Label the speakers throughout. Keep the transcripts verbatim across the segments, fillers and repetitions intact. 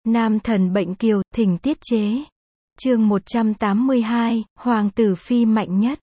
Speaker 1: Nam thần bệnh kiều, thỉnh tiết chế. Chương một trăm tám mươi hai, Hoàng tử phi mạnh nhất.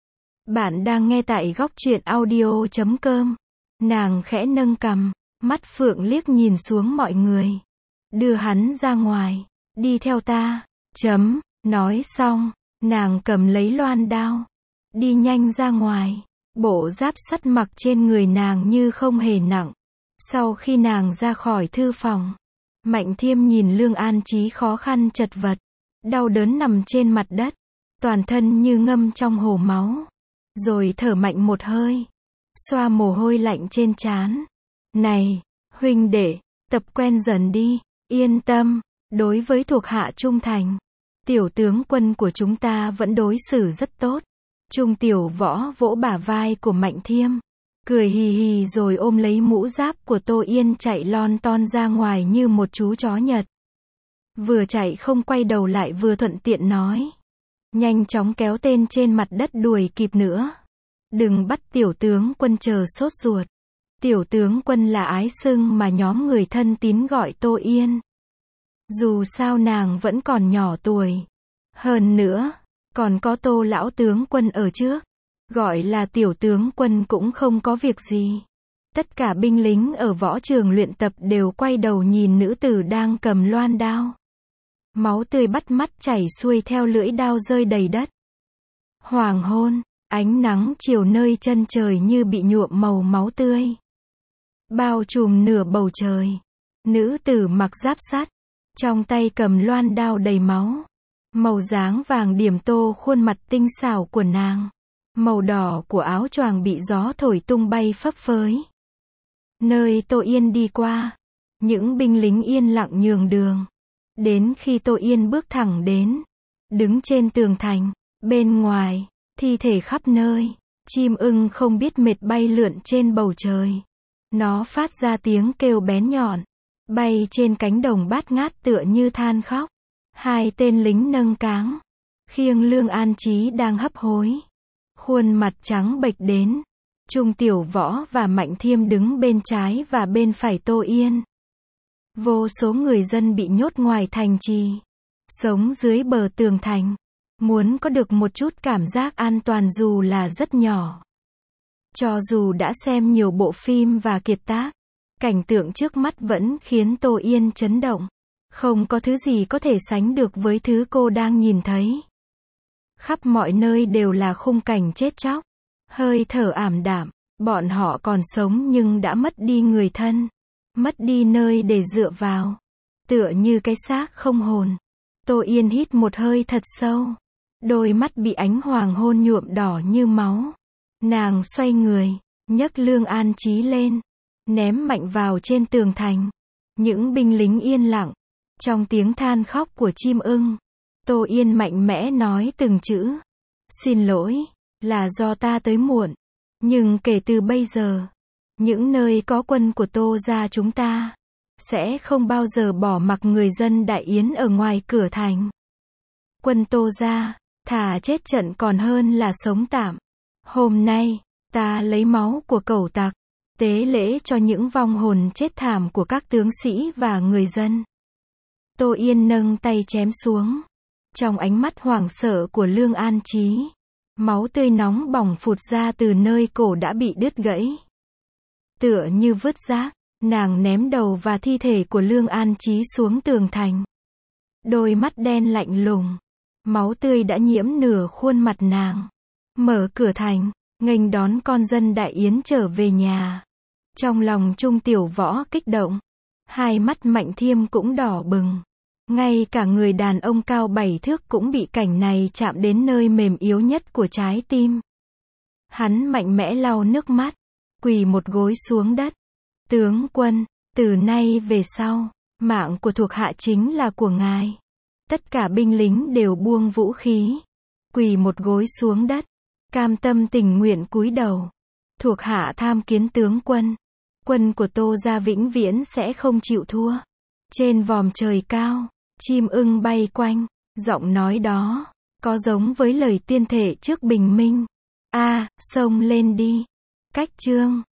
Speaker 1: Bạn đang nghe tại góc truyện audio chấm com. Nàng khẽ nâng cằm, mắt phượng liếc nhìn xuống mọi người. Đưa hắn ra ngoài, đi theo ta. Chấm, nói xong, nàng cầm lấy loan đao, đi nhanh ra ngoài. Bộ giáp sắt mặc trên người nàng như không hề nặng. Sau khi nàng ra khỏi thư phòng, Mạnh Thiêm nhìn Lương An Chí khó khăn chật vật, đau đớn nằm trên mặt đất, toàn thân như ngâm trong hồ máu, rồi thở mạnh một hơi, xoa mồ hôi lạnh trên trán. Này, huynh đệ, tập quen dần đi, yên tâm, đối với thuộc hạ trung thành, tiểu tướng quân của chúng ta vẫn đối xử rất tốt. Trung Tiểu Võ vỗ bả vai của Mạnh Thiêm, cười hì hì rồi ôm lấy mũ giáp của Tô Yên chạy lon ton ra ngoài như một chú chó Nhật. Vừa chạy không quay đầu lại vừa thuận tiện nói. Nhanh chóng kéo tên trên mặt đất đuổi kịp nữa. Đừng bắt tiểu tướng quân chờ sốt ruột. Tiểu tướng quân là ái xưng mà nhóm người thân tín gọi Tô Yên. Dù sao nàng vẫn còn nhỏ tuổi. Hơn nữa, còn có Tô lão tướng quân ở trước. Gọi là tiểu tướng quân cũng không có việc gì. Tất cả binh lính ở võ trường luyện tập đều quay đầu nhìn nữ tử đang cầm loan đao. Máu tươi bắt mắt chảy xuôi theo lưỡi đao rơi đầy đất. Hoàng hôn, ánh nắng chiều nơi chân trời như bị nhuộm màu máu tươi. Bao trùm nửa bầu trời. Nữ tử mặc giáp sắt, trong tay cầm loan đao đầy máu. Màu dáng vàng điểm tô khuôn mặt tinh xảo của nàng. Màu đỏ của áo choàng bị gió thổi tung bay phấp phới. Nơi Tô Yên đi qua, những binh lính yên lặng nhường đường. Đến khi Tô Yên bước thẳng đến, đứng trên tường thành, bên ngoài, thi thể khắp nơi, chim ưng không biết mệt bay lượn trên bầu trời. Nó phát ra tiếng kêu bén nhọn, bay trên cánh đồng bát ngát tựa như than khóc. Hai tên lính nâng cáng, khiêng Lương An Chí đang hấp hối. Khuôn mặt trắng bệch đến. Trung Tiểu Võ và Mạnh Thiêm đứng bên trái và bên phải Tô Yên. Vô số người dân bị nhốt ngoài thành trì, sống dưới bờ tường thành, muốn có được một chút cảm giác an toàn dù là rất nhỏ. Cho dù đã xem nhiều bộ phim và kiệt tác, cảnh tượng trước mắt vẫn khiến Tô Yên chấn động. Không có thứ gì có thể sánh được với thứ cô đang nhìn thấy. Khắp mọi nơi đều là khung cảnh chết chóc, hơi thở ảm đạm, bọn họ còn sống nhưng đã mất đi người thân, mất đi nơi để dựa vào, tựa như cái xác không hồn. Tô Yên hít một hơi thật sâu, đôi mắt bị ánh hoàng hôn nhuộm đỏ như máu. Nàng xoay người, nhấc Lương An Chí lên, ném mạnh vào trên tường thành. Những binh lính yên lặng, trong tiếng than khóc của chim ưng. Tô Yên mạnh mẽ nói từng chữ. Xin lỗi, là do ta tới muộn. Nhưng kể từ bây giờ, những nơi có quân của Tô gia chúng ta sẽ không bao giờ bỏ mặc người dân Đại Yến ở ngoài cửa thành. Quân Tô gia, thà chết trận còn hơn là sống tạm. Hôm nay, ta lấy máu của cẩu tặc, tế lễ cho những vong hồn chết thảm của các tướng sĩ và người dân. Tô Yên nâng tay chém xuống. Trong ánh mắt hoảng sợ của Lương An Chí, máu tươi nóng bỏng phụt ra từ nơi cổ đã bị đứt gãy. Tựa như vứt rác, nàng ném đầu và thi thể của Lương An Chí xuống tường thành. Đôi mắt đen lạnh lùng, máu tươi đã nhiễm nửa khuôn mặt nàng. Mở cửa thành, nghênh đón con dân Đại Yến trở về nhà. Trong lòng Trung Tiểu Võ kích động, hai mắt Mạnh Thiêm cũng đỏ bừng. Ngay cả người đàn ông cao bảy thước cũng bị cảnh này chạm đến nơi mềm yếu nhất của trái tim. Hắn mạnh mẽ lau nước mắt, quỳ một gối xuống đất. Tướng quân, từ nay về sau, mạng của thuộc hạ chính là của ngài. Tất cả binh lính đều buông vũ khí, quỳ một gối xuống đất, cam tâm tình nguyện cúi đầu. Thuộc hạ tham kiến tướng quân. Quân của Tô gia vĩnh viễn sẽ không chịu thua. Trên vòm trời cao, chim ưng bay quanh, giọng nói đó, có giống với lời tuyên thệ trước bình minh. A, xông lên đi. Cách chương